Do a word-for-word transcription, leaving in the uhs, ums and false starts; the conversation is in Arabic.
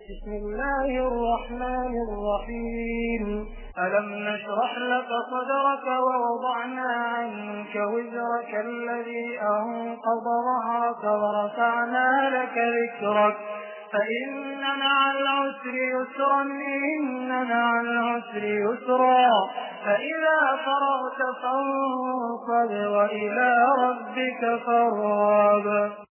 بسم الله الرحمن الرحيم ألم نشرح لك صدرك ووضعنا عنك وزرك الذي أنقض ظهرك ورفعنا لك ذكرك فإن مع العسر يسرا إن مع العسر يسرا فإذا فرغت فانصب وإلى ربك فارغب.